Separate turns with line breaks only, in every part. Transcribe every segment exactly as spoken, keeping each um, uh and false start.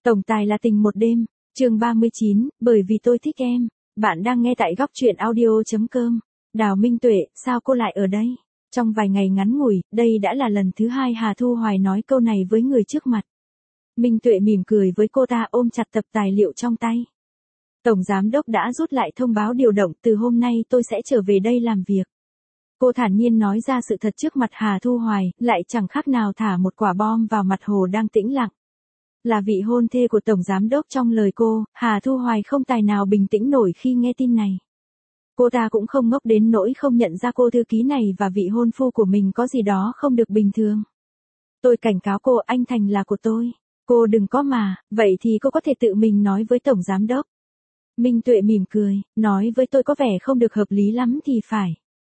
Tổng tài là tình một đêm, chương ba mươi chín, bởi vì tôi thích em. Bạn đang nghe tại góc truyện audio chấm com. Đào Minh Tuệ, sao cô lại ở đây? Trong vài ngày ngắn ngủi, đây đã là lần thứ hai Hà Thu Hoài nói câu này với người trước mặt. Minh Tuệ mỉm cười với cô ta, ôm chặt tập tài liệu trong tay. Tổng giám đốc đã rút lại thông báo điều động, từ hôm nay tôi sẽ trở về đây làm việc. Cô thản nhiên nói ra sự thật trước mặt Hà Thu Hoài, lại chẳng khác nào thả một quả bom vào mặt hồ đang tĩnh lặng. Là vị hôn thê của Tổng Giám đốc trong lời cô, Hà Thu Hoài không tài nào bình tĩnh nổi khi nghe tin này. Cô ta cũng không ngốc đến nỗi không nhận ra cô thư ký này và vị hôn phu của mình có gì đó không được bình thường. Tôi cảnh cáo cô, anh Thành là của tôi. Cô đừng có mà, vậy thì cô có thể tự mình nói với Tổng Giám đốc. Minh Tuệ mỉm cười, nói với tôi có vẻ không được hợp lý lắm thì phải.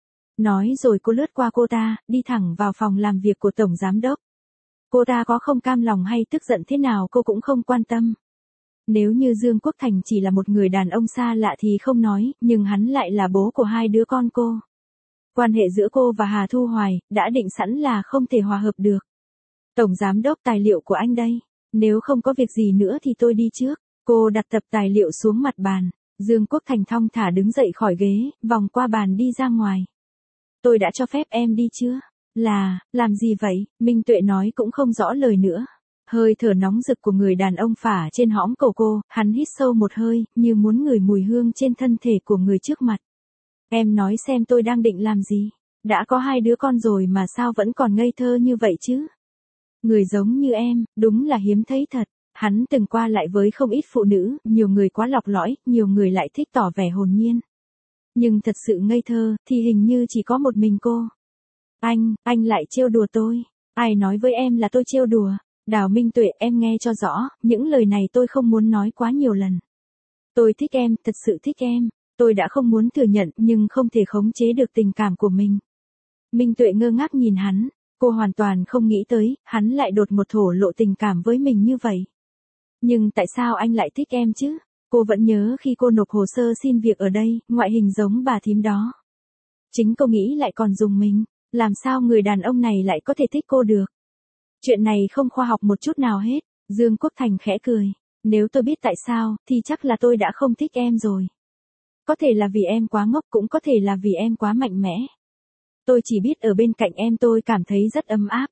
Nói rồi cô lướt qua cô ta, đi thẳng vào phòng làm việc của Tổng Giám đốc. Cô ta có không cam lòng hay tức giận thế nào cô cũng không quan tâm. Nếu như Dương Quốc Thành chỉ là một người đàn ông xa lạ thì không nói, nhưng hắn lại là bố của hai đứa con cô. Quan hệ giữa cô và Hà Thu Hoài đã định sẵn là không thể hòa hợp được. Tổng Giám đốc, tài liệu của anh đây. Nếu không có việc gì nữa thì tôi đi trước. Cô đặt tập tài liệu xuống mặt bàn. Dương Quốc Thành thong thả đứng dậy khỏi ghế, vòng qua bàn đi ra ngoài. Tôi đã cho phép em đi chưa? Là, làm gì vậy? Minh Tuệ nói cũng không rõ lời nữa. Hơi thở nóng rực của người đàn ông phả trên hõm cổ cô, hắn hít sâu một hơi, như muốn ngửi mùi hương trên thân thể của người trước mặt. Em nói xem tôi đang định làm gì? Đã có hai đứa con rồi mà sao vẫn còn ngây thơ như vậy chứ? Người giống như em, đúng là hiếm thấy thật. Hắn từng qua lại với không ít phụ nữ, nhiều người quá lọc lõi, nhiều người lại thích tỏ vẻ hồn nhiên. Nhưng thật sự ngây thơ, thì hình như chỉ có một mình cô. Anh, anh lại trêu đùa tôi. Ai nói với em là tôi trêu đùa? Đào Minh Tuệ, em nghe cho rõ, những lời này tôi không muốn nói quá nhiều lần. Tôi thích em, thật sự thích em. Tôi đã không muốn thừa nhận nhưng không thể khống chế được tình cảm của mình. Minh Tuệ ngơ ngác nhìn hắn, cô hoàn toàn không nghĩ tới, hắn lại đột một thổ lộ tình cảm với mình như vậy. Nhưng tại sao anh lại thích em chứ? Cô vẫn nhớ khi cô nộp hồ sơ xin việc ở đây, ngoại hình giống bà thím đó. Chính cô nghĩ lại còn dùng mình, làm sao người đàn ông này lại có thể thích cô được? Chuyện này không khoa học một chút nào hết. Dương Quốc Thành khẽ cười. Nếu tôi biết tại sao, thì chắc là tôi đã không thích em rồi. Có thể là vì em quá ngốc, cũng có thể là vì em quá mạnh mẽ. Tôi chỉ biết ở bên cạnh em tôi cảm thấy rất ấm áp.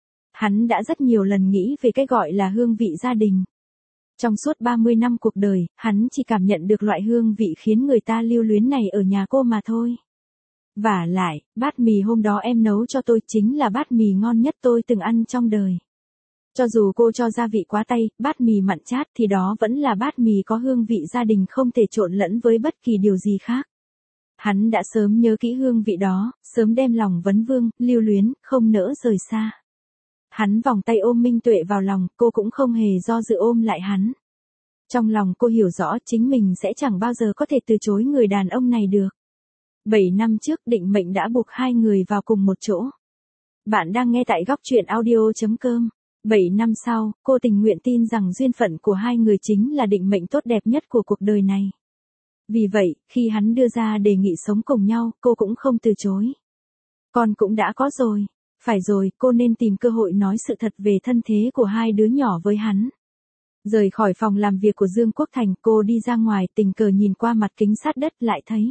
Hắn đã rất nhiều lần nghĩ về cái gọi là hương vị gia đình. Trong suốt ba mươi năm cuộc đời, hắn chỉ cảm nhận được loại hương vị khiến người ta lưu luyến này ở nhà cô mà thôi. Vả lại, bát mì hôm đó em nấu cho tôi chính là bát mì ngon nhất tôi từng ăn trong đời. Cho dù cô cho gia vị quá tay, bát mì mặn chát thì đó vẫn là bát mì có hương vị gia đình không thể trộn lẫn với bất kỳ điều gì khác. Hắn đã sớm nhớ kỹ hương vị đó, sớm đem lòng vấn vương, lưu luyến, không nỡ rời xa. Hắn vòng tay ôm Minh Tuệ vào lòng, cô cũng không hề do dự ôm lại hắn. Trong lòng cô hiểu rõ chính mình sẽ chẳng bao giờ có thể từ chối người đàn ông này được. Bảy năm trước định mệnh đã buộc hai người vào cùng một chỗ. Bạn đang nghe tại góc truyện audio chấm com. Bảy năm sau, cô tình nguyện tin rằng duyên phận của hai người chính là định mệnh tốt đẹp nhất của cuộc đời này. Vì vậy, khi hắn đưa ra đề nghị sống cùng nhau, cô cũng không từ chối. Con cũng đã có rồi. Phải rồi, cô nên tìm cơ hội nói sự thật về thân thế của hai đứa nhỏ với hắn. Rời khỏi phòng làm việc của Dương Quốc Thành, cô đi ra ngoài, tình cờ nhìn qua mặt kính sát đất lại thấy.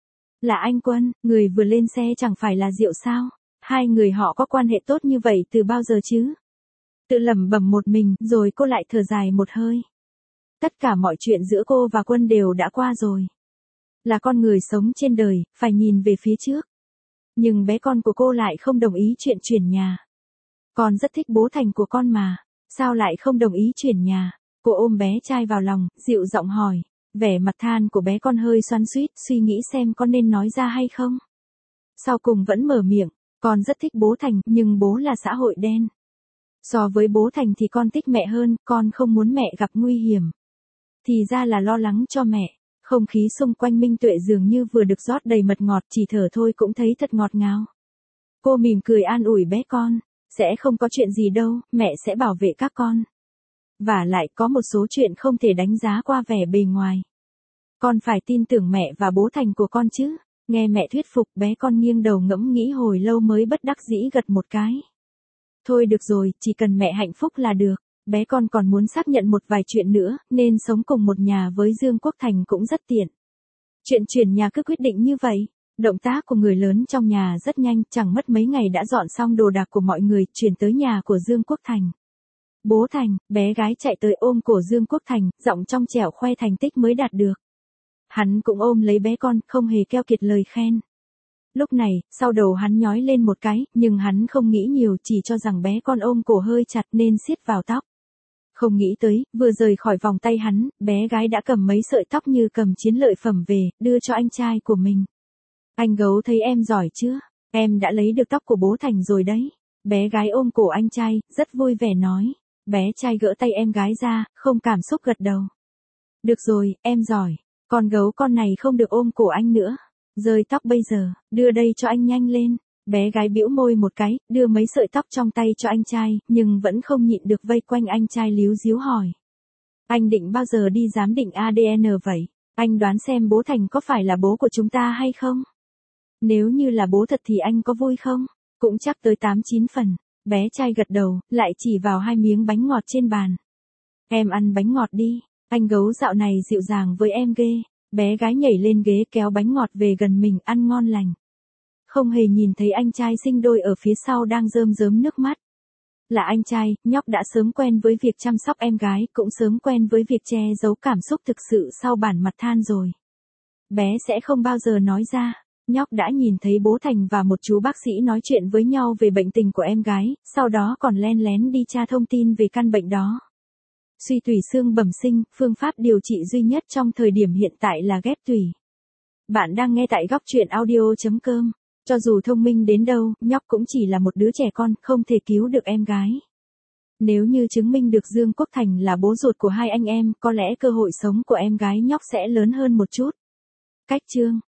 Là anh Quân, người vừa lên xe chẳng phải là Diệu sao? Hai người họ có quan hệ tốt như vậy từ bao giờ chứ? Tự lẩm bẩm một mình, rồi cô lại thở dài một hơi. Tất cả mọi chuyện giữa cô và Quân đều đã qua rồi. Là con người sống trên đời, phải nhìn về phía trước. Nhưng bé con của cô lại không đồng ý chuyện chuyển nhà. Con rất thích bố Thành của con mà, sao lại không đồng ý chuyển nhà? Cô ôm bé trai vào lòng, dịu giọng hỏi. Vẻ mặt than của bé con hơi xoắn xuýt, suy nghĩ xem con nên nói ra hay không. Sau cùng vẫn mở miệng, con rất thích bố Thành, nhưng bố là xã hội đen. So với bố Thành thì con thích mẹ hơn, con không muốn mẹ gặp nguy hiểm. Thì ra là lo lắng cho mẹ. Không khí xung quanh Minh Tuệ dường như vừa được rót đầy mật ngọt, chỉ thở thôi cũng thấy thật ngọt ngào. Cô mỉm cười an ủi bé con, sẽ không có chuyện gì đâu, mẹ sẽ bảo vệ các con. Và lại có một số chuyện không thể đánh giá qua vẻ bề ngoài. Con phải tin tưởng mẹ và bố Thành của con chứ. Nghe mẹ thuyết phục, bé con nghiêng đầu ngẫm nghĩ hồi lâu mới bất đắc dĩ gật một cái. Thôi được rồi, chỉ cần mẹ hạnh phúc là được. Bé con còn muốn xác nhận một vài chuyện nữa, nên sống cùng một nhà với Dương Quốc Thành cũng rất tiện. Chuyện chuyển nhà cứ quyết định như vậy. Động tác của người lớn trong nhà rất nhanh, chẳng mất mấy ngày đã dọn xong đồ đạc của mọi người, chuyển tới nhà của Dương Quốc Thành. Bố Thành, bé gái chạy tới ôm cổ Dương Quốc Thành, giọng trong trẻo khoe thành tích mới đạt được. Hắn cũng ôm lấy bé con, không hề keo kiệt lời khen. Lúc này, sau đầu hắn nhói lên một cái, nhưng hắn không nghĩ nhiều, chỉ cho rằng bé con ôm cổ hơi chặt nên siết vào tóc. Không nghĩ tới, vừa rời khỏi vòng tay hắn, bé gái đã cầm mấy sợi tóc như cầm chiến lợi phẩm về, đưa cho anh trai của mình. Anh Gấu thấy em giỏi chưa? Em đã lấy được tóc của bố Thành rồi đấy. Bé gái ôm cổ anh trai, rất vui vẻ nói. Bé trai gỡ tay em gái ra, không cảm xúc gật đầu. Được rồi, em giỏi. Con gấu con này không được ôm cổ anh nữa. Rơi tóc bây giờ, đưa đây cho anh nhanh lên. Bé gái bĩu môi một cái, đưa mấy sợi tóc trong tay cho anh trai, nhưng vẫn không nhịn được vây quanh anh trai líu díu hỏi. Anh định bao giờ đi giám định a đê en vậy? Anh đoán xem bố Thành có phải là bố của chúng ta hay không? Nếu như là bố thật thì anh có vui không? Cũng chắc tới tám chín phần. Bé trai gật đầu, lại chỉ vào hai miếng bánh ngọt trên bàn. Em ăn bánh ngọt đi, anh Gấu dạo này dịu dàng với em ghê. Bé gái nhảy lên ghế kéo bánh ngọt về gần mình ăn ngon lành. Không hề nhìn thấy anh trai sinh đôi ở phía sau đang rơm rớm nước mắt. Là anh trai, nhóc đã sớm quen với việc chăm sóc em gái, cũng sớm quen với việc che giấu cảm xúc thực sự sau bản mặt than rồi. Bé sẽ không bao giờ nói ra. Nhóc đã nhìn thấy bố Thành và một chú bác sĩ nói chuyện với nhau về bệnh tình của em gái, sau đó còn len lén đi tra thông tin về căn bệnh đó. Suy tủy xương bẩm sinh, phương pháp điều trị duy nhất trong thời điểm hiện tại là ghép tủy. Bạn đang nghe tại góc truyện audio chấm com. Cho dù thông minh đến đâu, nhóc cũng chỉ là một đứa trẻ con, không thể cứu được em gái. Nếu như chứng minh được Dương Quốc Thành là bố ruột của hai anh em, có lẽ cơ hội sống của em gái nhóc sẽ lớn hơn một chút. Cách chương